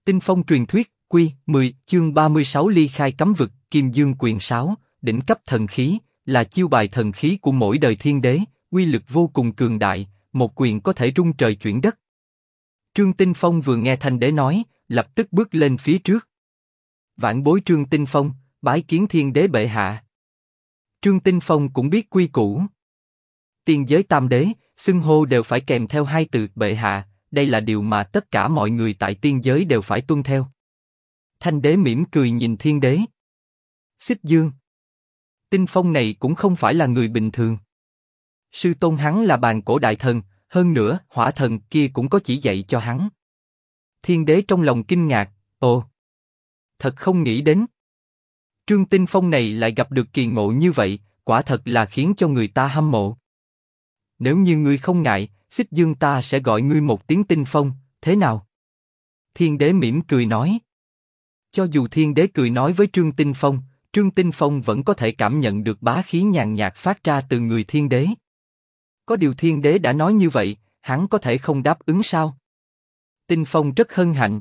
Tinh phong truyền thuyết, Quy 10, chương 36 ly khai cấm vực, Kim Dương quyền 6, đỉnh cấp thần khí, là chiêu bài thần khí của mỗi đời thiên đế, uy lực vô cùng cường đại, một quyền có thể rung trời chuyển đất. Trương Tinh Phong vừa nghe Thanh đế nói, lập tức bước lên phía trước. Vãn bối Trương Tinh Phong, bái kiến thiên đế bệ hạ. Trương Tinh Phong cũng biết quy củ. Tiên giới tam đế, xưng hô đều phải kèm theo hai từ bệ hạ, đây là điều mà tất cả mọi người tại tiên giới đều phải tuân theo. Thanh đế mỉm cười nhìn thiên đế. Xích Dương. Tinh Phong này cũng không phải là người bình thường. Sư tôn hắn là bàn cổ đại thần, hơn nữa hỏa thần kia cũng có chỉ dạy cho hắn. Thiên đế trong lòng kinh ngạc, ồ, thật không nghĩ đến. Trương Tinh Phong này lại gặp được kỳ ngộ như vậy, quả thật là khiến cho người ta hâm mộ. Nếu như ngươi không ngại, Xích Dương ta sẽ gọi ngươi một tiếng Tinh Phong, thế nào? Thiên đế mỉm cười nói. Cho dù thiên đế cười nói với Trương Tinh Phong vẫn có thể cảm nhận được bá khí nhàn nhạt phát ra từ người thiên đế. Có điều thiên đế đã nói như vậy, hắn có thể không đáp ứng sao? Tinh Phong rất hân hạnh.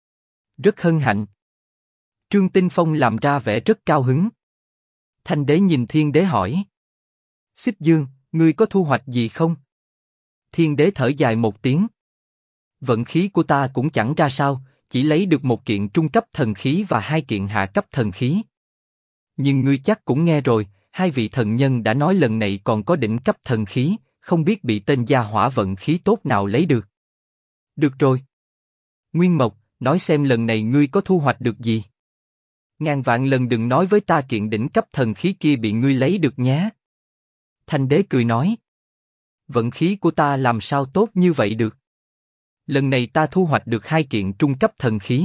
Rất hân hạnh. Trương Tinh Phong làm ra vẻ rất cao hứng. Thanh đế nhìn thiên đế hỏi. Xích Dương, ngươi có thu hoạch gì không? Thiên đế thở dài một tiếng. Vận khí của ta cũng chẳng ra sao, chỉ lấy được một kiện trung cấp thần khí và hai kiện hạ cấp thần khí. Nhưng ngươi chắc cũng nghe rồi, hai vị thần nhân đã nói lần này còn có đỉnh cấp thần khí, không biết bị tên gia hỏa vận khí tốt nào lấy được. Được rồi. Nguyên Mộc, nói xem lần này ngươi có thu hoạch được gì? Ngàn vạn lần đừng nói với ta kiện đỉnh cấp thần khí kia bị ngươi lấy được nhé. Thanh đế cười nói. Vận khí của ta làm sao tốt như vậy được? Lần này ta thu hoạch được hai kiện trung cấp thần khí.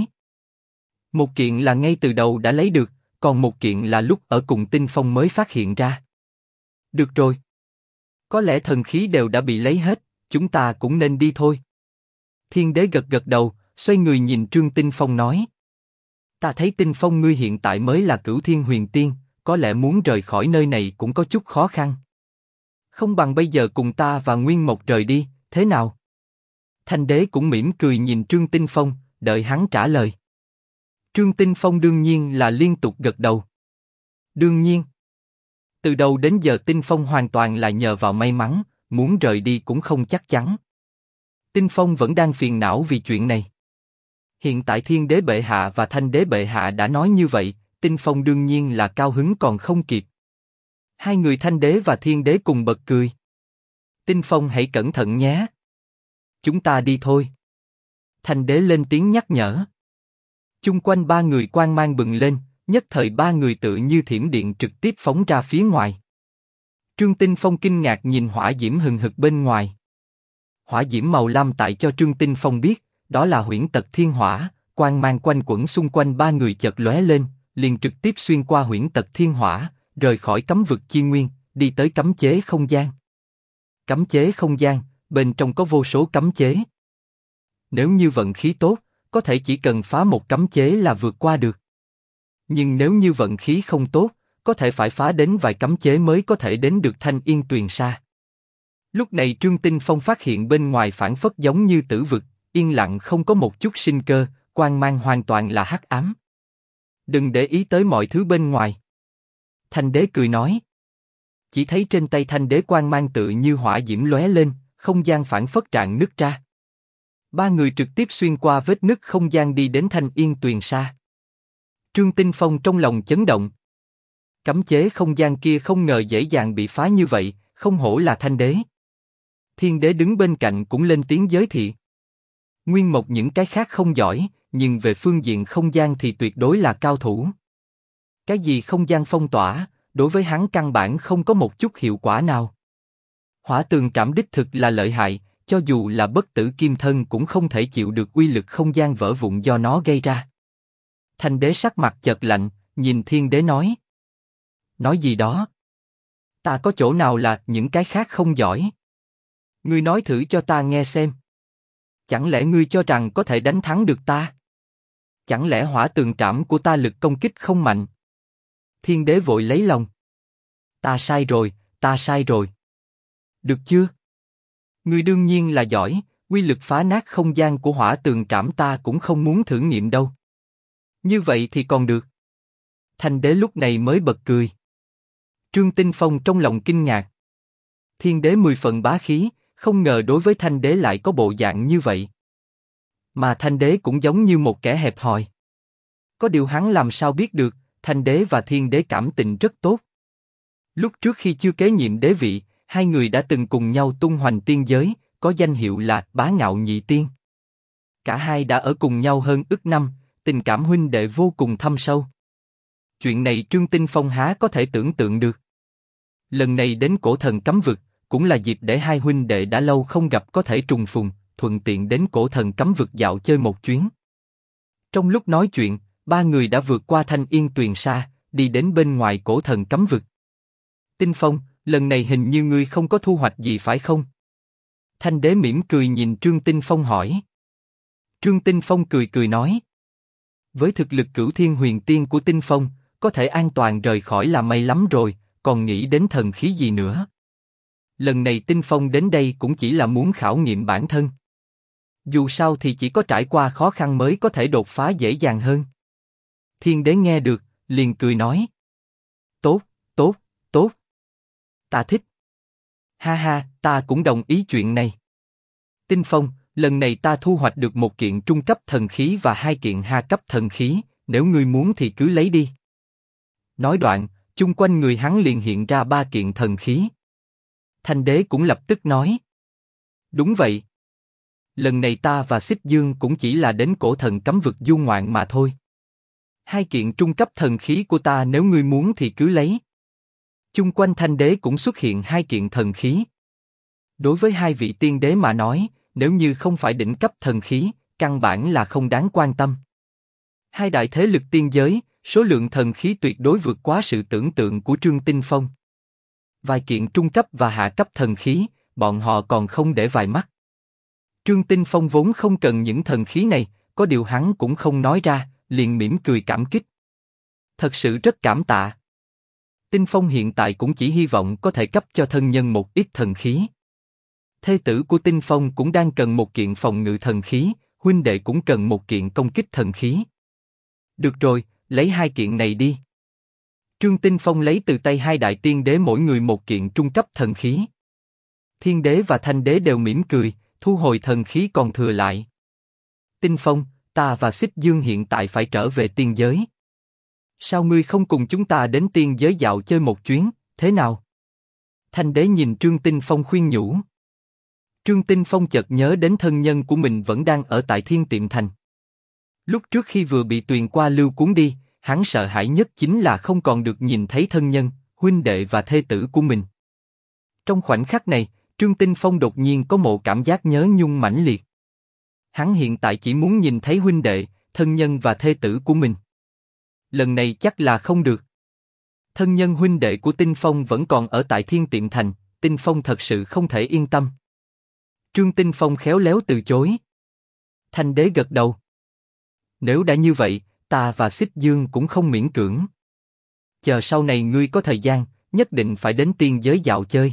Một kiện là ngay từ đầu đã lấy được, còn một kiện là lúc ở cùng Tinh Phong mới phát hiện ra. Được rồi. Có lẽ thần khí đều đã bị lấy hết, chúng ta cũng nên đi thôi. Thiên đế gật gật đầu, xoay người nhìn Trương Tinh Phong nói. Ta thấy Tinh Phong ngươi hiện tại mới là Cửu Thiên Huyền Tiên, có lẽ muốn rời khỏi nơi này cũng có chút khó khăn. Không bằng bây giờ cùng ta và Nguyên Mộc rời đi, thế nào? Thanh đế cũng mỉm cười nhìn Trương Tinh Phong, đợi hắn trả lời. Trương Tinh Phong đương nhiên là liên tục gật đầu. Đương nhiên. Từ đầu đến giờ Tinh Phong hoàn toàn là nhờ vào may mắn, muốn rời đi cũng không chắc chắn. Tinh Phong vẫn đang phiền não vì chuyện này. Hiện tại Thiên đế bệ hạ và Thanh đế bệ hạ đã nói như vậy, Tinh Phong đương nhiên là cao hứng còn không kịp. Hai người Thanh đế và Thiên đế cùng bật cười. Tinh Phong hãy cẩn thận nhé. Chúng ta đi thôi. Thanh đế lên tiếng nhắc nhở. Chung quanh ba người quang mang bừng lên, nhất thời ba người tự như thiểm điện trực tiếp phóng ra phía ngoài. Trương Tinh Phong kinh ngạc nhìn hỏa diễm hừng hực bên ngoài. Hỏa diễm màu lam tại cho Trương Tinh Phong biết, đó là huyễn tật thiên hỏa, quang mang quanh quẩn xung quanh ba người chợt lóe lên, liền trực tiếp xuyên qua huyễn tật thiên hỏa, rời khỏi cấm vực chi nguyên, đi tới cấm chế không gian. Cấm chế không gian, bên trong có vô số cấm chế. Nếu như vận khí tốt, có thể chỉ cần phá một cấm chế là vượt qua được. Nhưng nếu như vận khí không tốt, có thể phải phá đến vài cấm chế mới có thể đến được Thanh Yên Tuyền Sa. Lúc này Trương Tinh Phong phát hiện bên ngoài phảng phất giống như tử vực, yên lặng không có một chút sinh cơ, quang mang hoàn toàn là hắc ám. Đừng để ý tới mọi thứ bên ngoài. Thanh đế cười nói. Chỉ thấy trên tay Thanh đế quang mang tự như hỏa diễm lóe lên, không gian phảng phất rạn nứt ra. Ba người trực tiếp xuyên qua vết nứt không gian đi đến Thanh Yên Tuyền Sa. Trương Tinh Phong trong lòng chấn động. Cấm chế không gian kia không ngờ dễ dàng bị phá như vậy, không hổ là Thanh đế. Thiên đế đứng bên cạnh cũng lên tiếng giới thiệu. Nguyên Mộc những cái khác không giỏi, nhưng về phương diện không gian thì tuyệt đối là cao thủ. Cái gì không gian phong tỏa, đối với hắn căn bản không có một chút hiệu quả nào. Hỏa tường trảm đích thực là lợi hại, cho dù là bất tử kim thân cũng không thể chịu được uy lực không gian vỡ vụn do nó gây ra. Thanh đế sắc mặt chợt lạnh, nhìn thiên đế nói. Nói gì đó? Ta có chỗ nào là những cái khác không giỏi? Ngươi nói thử cho ta nghe xem. Chẳng lẽ ngươi cho rằng có thể đánh thắng được ta? Chẳng lẽ hỏa tường trảm của ta lực công kích không mạnh? Thiên đế vội lấy lòng. Ta sai rồi, ta sai rồi. Được chưa? Ngươi đương nhiên là giỏi, Quy lực phá nát không gian của hỏa tường trảm ta cũng không muốn thử nghiệm đâu. Như vậy thì còn được. Thanh đế lúc này mới bật cười. Trương Tinh Phong trong lòng kinh ngạc. Thiên đế 10 phần bá khí, không ngờ đối với thanh đế lại có bộ dạng như vậy. Mà thanh đế cũng giống như một kẻ hẹp hòi. Có điều hắn làm sao biết được, thanh đế và thiên đế cảm tình rất tốt. Lúc trước khi chưa kế nhiệm đế vị, hai người đã từng cùng nhau tung hoành tiên giới, có danh hiệu là Bá Ngạo Nhị Tiên. Cả hai đã ở cùng nhau hơn ức năm, tình cảm huynh đệ vô cùng thâm sâu. Chuyện này Trương Tinh Phong há có thể tưởng tượng được. Lần này đến Cổ Thần Cấm Vực, cũng là dịp để hai huynh đệ đã lâu không gặp có thể trùng phùng, thuận tiện đến Cổ Thần Cấm Vực dạo chơi một chuyến. Trong lúc nói chuyện, ba người đã vượt qua Thanh Yên Tuyền Sa, đi đến bên ngoài Cổ Thần Cấm Vực. Tinh Phong, lần này hình như ngươi không có thu hoạch gì phải không? Thanh đế mỉm cười nhìn Trương Tinh Phong hỏi. Trương Tinh Phong cười cười nói. Với thực lực Cửu Thiên Huyền Tiên của Tinh Phong, có thể an toàn rời khỏi là may lắm rồi, còn nghĩ đến thần khí gì nữa. Lần này Tinh Phong đến đây cũng chỉ là muốn khảo nghiệm bản thân. Dù sao thì chỉ có trải qua khó khăn mới có thể đột phá dễ dàng hơn. Thiên đế nghe được, liền cười nói. Tốt, tốt, tốt. Ta thích. Ha ha, ta cũng đồng ý chuyện này. Tinh Phong, lần này ta thu hoạch được một kiện trung cấp thần khí và hai kiện hạ cấp thần khí, nếu ngươi muốn thì cứ lấy đi. Nói đoạn, chung quanh người hắn liền hiện ra ba kiện thần khí. Thanh đế cũng lập tức nói. Đúng vậy. Lần này ta và Xích Dương cũng chỉ là đến Cổ Thần Cấm Vực du ngoạn mà thôi. Hai kiện trung cấp thần khí của ta nếu ngươi muốn thì cứ lấy. Chung quanh thanh đế cũng xuất hiện hai kiện thần khí. Đối với hai vị tiên đế mà nói, nếu như không phải đỉnh cấp thần khí, căn bản là không đáng quan tâm. Hai đại thế lực tiên giới, số lượng thần khí tuyệt đối vượt quá sự tưởng tượng của Trương Tinh Phong. Vài kiện trung cấp và hạ cấp thần khí, bọn họ còn không để vào mắt. Trương Tinh Phong vốn không cần những thần khí này, có điều hắn cũng không nói ra, liền mỉm cười cảm kích. Thật sự rất cảm tạ. Tinh Phong hiện tại cũng chỉ hy vọng có thể cấp cho thân nhân một ít thần khí. Thê tử của Tinh Phong cũng đang cần một kiện phòng ngự thần khí, huynh đệ cũng cần một kiện công kích thần khí. Được rồi, lấy hai kiện này đi. Trương Tinh Phong lấy từ tay hai đại tiên đế mỗi người một kiện trung cấp thần khí. Thiên đế và thanh đế đều mỉm cười, thu hồi thần khí còn thừa lại. Tinh Phong, ta và Xích Dương hiện tại phải trở về tiên giới. Sao ngươi không cùng chúng ta đến tiên giới dạo chơi một chuyến, thế nào? Thanh đế nhìn Trương Tinh Phong khuyên nhủ. Trương Tinh Phong chợt nhớ đến thân nhân của mình vẫn đang ở tại Thiên Tiệm Thành. Lúc trước khi vừa bị Tuyền Qua Lưu cuốn đi, hắn sợ hãi nhất chính là không còn được nhìn thấy thân nhân, huynh đệ và thê tử của mình. Trong khoảnh khắc này, Trương Tinh Phong đột nhiên có một cảm giác nhớ nhung mãnh liệt. Hắn hiện tại chỉ muốn nhìn thấy huynh đệ, thân nhân và thê tử của mình. Lần này chắc là không được. Thân nhân huynh đệ của Tinh Phong vẫn còn ở tại Thiên Tiệm Thành, Tinh Phong thật sự không thể yên tâm. Trương Tinh Phong khéo léo từ chối. Thanh đế gật đầu. Nếu đã như vậy, ta và Xích Dương cũng không miễn cưỡng. Chờ sau này ngươi có thời gian, nhất định phải đến tiên giới dạo chơi.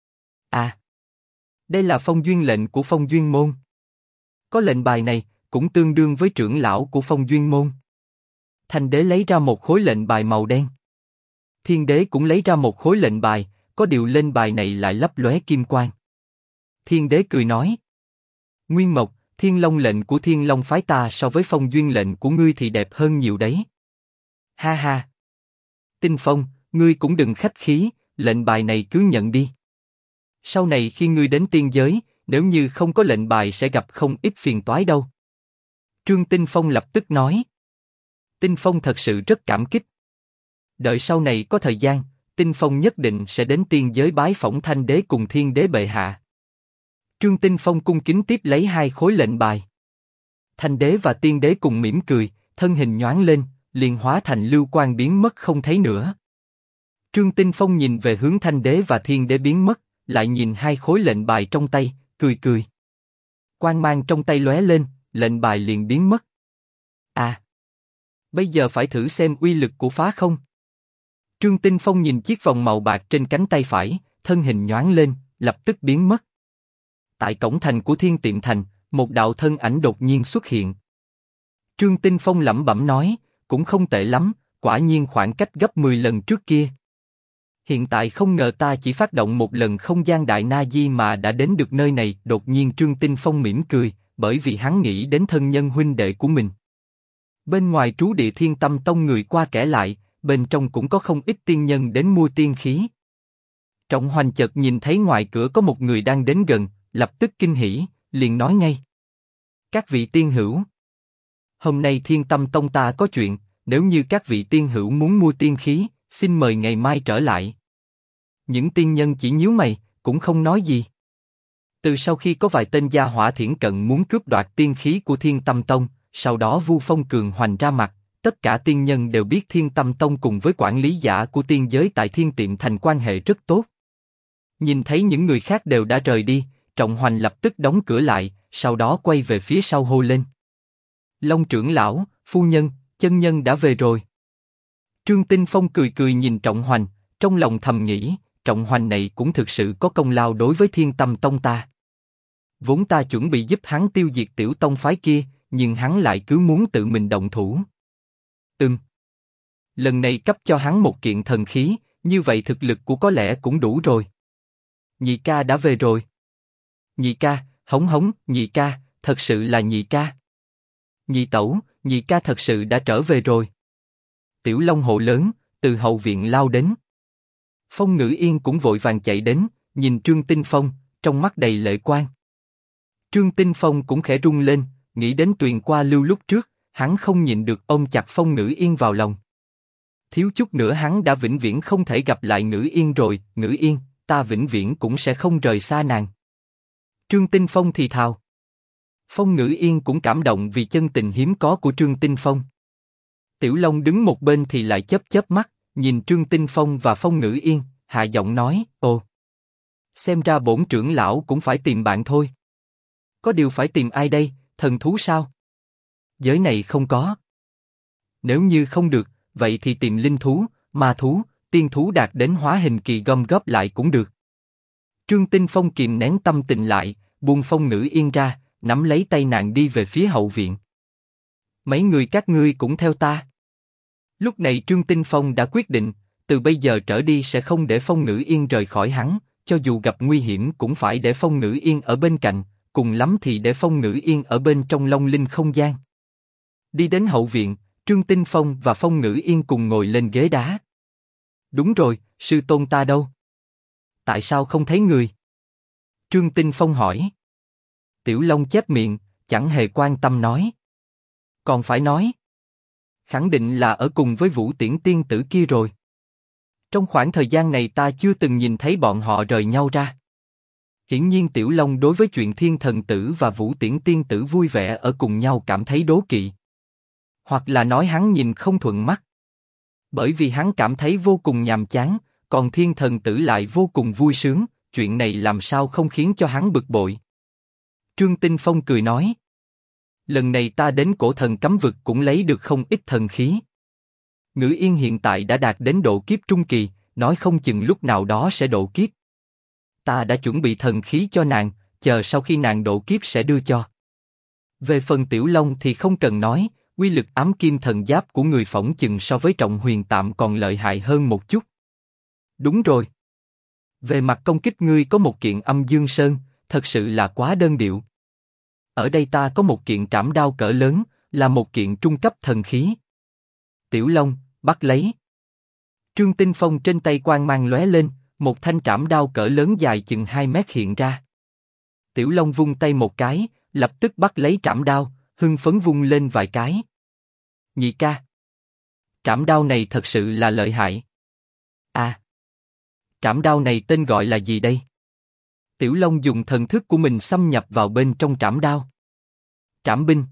À, đây là phong duyên lệnh của Phong Duyên Môn. Có lệnh bài này, cũng tương đương với trưởng lão của Phong Duyên Môn. Thanh đế lấy ra một khối lệnh bài màu đen. Thiên đế cũng lấy ra một khối lệnh bài, có điều lên bài này lại lấp lóe kim quang. Thiên đế cười nói. Nguyên Mộc, Thiên Long lệnh của Thiên Long phái ta so với Phong Duyên lệnh của ngươi thì đẹp hơn nhiều đấy. Ha ha. Tinh Phong, ngươi cũng đừng khách khí, lệnh bài này cứ nhận đi. Sau này khi ngươi đến tiên giới, nếu như không có lệnh bài sẽ gặp không ít phiền toái đâu. Trương Tinh Phong lập tức nói. Tinh Phong thật sự rất cảm kích. Đợi sau này có thời gian, Tinh Phong nhất định sẽ đến tiên giới bái phỏng Thanh đế cùng Thiên đế bệ hạ. Trương Tinh Phong cung kính tiếp lấy hai khối lệnh bài. Thanh đế và tiên đế cùng mỉm cười, thân hình nhoáng lên, liền hóa thành lưu quang biến mất không thấy nữa. Trương Tinh Phong nhìn về hướng Thanh đế và Thiên đế biến mất, lại nhìn hai khối lệnh bài trong tay, cười cười. Quang mang trong tay lóe lên, lệnh bài liền biến mất. À, bây giờ phải thử xem uy lực của phá không. Trương Tinh Phong nhìn chiếc vòng màu bạc trên cánh tay phải, thân hình nhoáng lên, lập tức biến mất. Tại cổng thành của Thiên Tiệm Thành, một đạo thân ảnh đột nhiên xuất hiện. Trương Tinh Phong lẩm bẩm nói, cũng không tệ lắm, quả nhiên khoảng cách gấp 10 lần trước kia. Hiện tại không ngờ ta chỉ phát động một lần không gian đại na di mà đã đến được nơi này. Đột nhiên Trương Tinh Phong mỉm cười, bởi vì hắn nghĩ đến thân nhân huynh đệ của mình. Bên ngoài trú địa Thiên Tâm Tông người qua kẻ lại, bên trong cũng có không ít tiên nhân đến mua tiên khí. Trọng Hoành chợt nhìn thấy ngoài cửa có một người đang đến gần, lập tức kinh hỉ, liền nói ngay. Các vị tiên hữu, hôm nay Thiên Tâm Tông ta có chuyện, nếu như các vị tiên hữu muốn mua tiên khí, xin mời ngày mai trở lại. Những tiên nhân chỉ nhíu mày, cũng không nói gì. Từ sau khi có vài tên gia hỏa thiển cận muốn cướp đoạt tiên khí của Thiên Tâm Tông, sau đó Vu Phong cường hoành ra mặt, tất cả tiên nhân đều biết Thiên Tâm Tông cùng với quản lý giả của tiên giới tại Thiên Tiệm Thành quan hệ rất tốt. Nhìn thấy những người khác đều đã rời đi, Trọng Hoành lập tức đóng cửa lại, sau đó quay về phía sau hô lên. Long trưởng lão, phu nhân, chân nhân đã về rồi. Trương Tinh Phong cười cười nhìn Trọng Hoành, trong lòng thầm nghĩ, Trọng Hoành này cũng thực sự có công lao đối với Thiên Tâm Tông ta. Vốn ta chuẩn bị giúp hắn tiêu diệt tiểu tông phái kia, nhưng hắn lại cứ muốn tự mình động thủ. Lần này cấp cho hắn một kiện thần khí, như vậy thực lực của có lẽ cũng đủ rồi. Nhị ca đã về rồi. Nhị ca, hống hống, nhị ca, thật sự là nhị ca. Nhị tẩu, nhị ca thật sự đã trở về rồi. Tiểu Long hộ lớn, từ hậu viện lao đến. Phong Ngữ Yên cũng vội vàng chạy đến, nhìn Trương Tinh Phong, trong mắt đầy lệ quang. Trương Tinh Phong cũng khẽ rung lên, nghĩ đến Tuyền Qua Lưu lúc trước, hắn không nhịn được ôm chặt Phong Ngữ Yên vào lòng. Thiếu chút nữa hắn đã vĩnh viễn không thể gặp lại Ngữ Yên rồi. Ngữ Yên, ta vĩnh viễn cũng sẽ không rời xa nàng. Trương Tinh Phong thì thào. Phong Ngữ Yên cũng cảm động vì chân tình hiếm có của Trương Tinh Phong. Tiểu Long đứng một bên thì lại chớp chớp mắt, nhìn Trương Tinh Phong và Phong Ngữ Yên, hạ giọng nói, ồ. Xem ra bổn trưởng lão cũng phải tìm bạn thôi. Có điều phải tìm ai đây, thần thú sao? Giới này không có. Nếu như không được, vậy thì tìm linh thú, ma thú, tiên thú đạt đến hóa hình kỳ gom góp lại cũng được. Trương Tinh Phong kìm nén tâm tình lại, buông Phong Ngữ Yên ra, nắm lấy tay nàng đi về phía hậu viện. Mấy người các ngươi cũng theo ta. Lúc này Trương Tinh Phong đã quyết định, từ bây giờ trở đi sẽ không để Phong Ngữ Yên rời khỏi hắn, cho dù gặp nguy hiểm cũng phải để Phong Ngữ Yên ở bên cạnh, cùng lắm thì để Phong Ngữ Yên ở bên trong Long Linh không gian. Đi đến hậu viện, Trương Tinh Phong và Phong Ngữ Yên cùng ngồi lên ghế đá. Đúng rồi, sư tôn ta đâu? Tại sao không thấy người? Trương Tinh Phong hỏi. Tiểu Long chép miệng, chẳng hề quan tâm nói. Còn phải nói. Khẳng định là ở cùng với Vũ Tiễn tiên tử kia rồi. Trong khoảng thời gian này ta chưa từng nhìn thấy bọn họ rời nhau ra. Hiển nhiên Tiểu Long đối với chuyện Thiên Thần Tử và Vũ Tiễn tiên tử vui vẻ ở cùng nhau cảm thấy đố kỵ. Hoặc là nói hắn nhìn không thuận mắt. Bởi vì hắn cảm thấy vô cùng nhàm chán, còn Thiên Thần Tử lại vô cùng vui sướng, chuyện này làm sao không khiến cho hắn bực bội. Trương Tinh Phong cười nói. Lần này ta đến cổ thần cấm vực cũng lấy được không ít thần khí. Ngữ Yên hiện tại đã đạt đến độ kiếp trung kỳ, nói không chừng lúc nào đó sẽ độ kiếp. Ta đã chuẩn bị thần khí cho nàng, chờ sau khi nàng độ kiếp sẽ đưa cho. Về phần Tiểu Long thì không cần nói, uy lực ám kim thần giáp của người phỏng chừng so với Trọng Huyền Tạm còn lợi hại hơn một chút. Đúng rồi. Về mặt công kích ngươi có một kiện Âm Dương Sơn, thật sự là quá đơn điệu. Ở đây ta có một kiện trảm đao cỡ lớn, là một kiện trung cấp thần khí. Tiểu Long, bắt lấy. Trương Tinh Phong trên tay quang mang lóe lên, một thanh trảm đao cỡ lớn dài chừng 2 mét hiện ra. Tiểu Long vung tay một cái, lập tức bắt lấy trảm đao, hưng phấn vung lên vài cái. Nhị ca, trảm đao này thật sự là lợi hại. À, trảm đao này tên gọi là gì đây? Tiểu Long dùng thần thức của mình xâm nhập vào bên trong trảm đao. Trảm binh.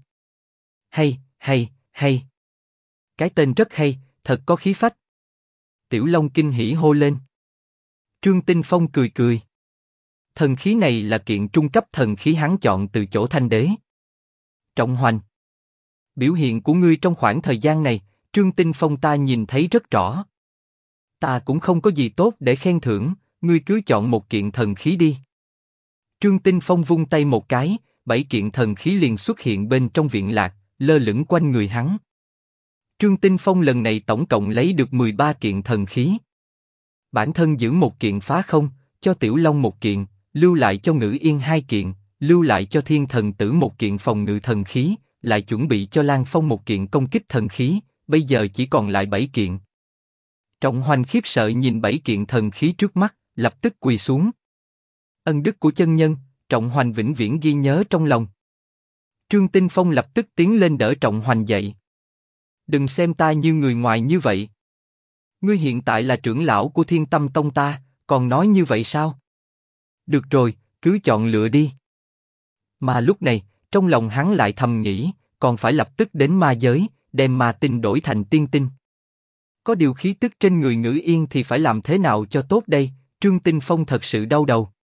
Hay. Cái tên rất hay, thật có khí phách. Tiểu Long kinh hỉ hô lên. Trương Tinh Phong cười cười. Thần khí này là kiện trung cấp thần khí hắn chọn từ chỗ Thanh Đế. Trọng Hoành, biểu hiện của ngươi trong khoảng thời gian này, Trương Tinh Phong ta nhìn thấy rất rõ. Ta cũng không có gì tốt để khen thưởng, ngươi cứ chọn một kiện thần khí đi. Trương Tinh Phong vung tay một cái, 7 kiện thần khí liền xuất hiện bên trong viện lạc, lơ lửng quanh người hắn. Trương Tinh Phong lần này tổng cộng lấy được 13 kiện thần khí. Bản thân giữ một kiện phá không, cho Tiểu Long một kiện, lưu lại cho Ngữ Yên 2 kiện, lưu lại cho Thiên Thần Tử một kiện phòng ngự thần khí, lại chuẩn bị cho Lan Phong một kiện công kích thần khí, bây giờ chỉ còn lại 7 kiện. Trọng Hoành khiếp sợ nhìn 7 kiện thần khí trước mắt, lập tức quỳ xuống. Ân đức của chân nhân, Trọng Hoành vĩnh viễn ghi nhớ trong lòng. Trương Tinh Phong lập tức tiến lên đỡ Trọng Hoành dậy. Đừng xem ta như người ngoài như vậy. Ngươi hiện tại là trưởng lão của Thiên Tâm Tông ta, còn nói như vậy sao? Được rồi, cứ chọn lựa đi. Mà lúc này, trong lòng hắn lại thầm nghĩ, còn phải lập tức đến ma giới, đem ma tinh đổi thành tiên tinh. Có điều khí tức trên người Ngữ Yên thì phải làm thế nào cho tốt đây? Trương Tinh Phong thật sự đau đầu.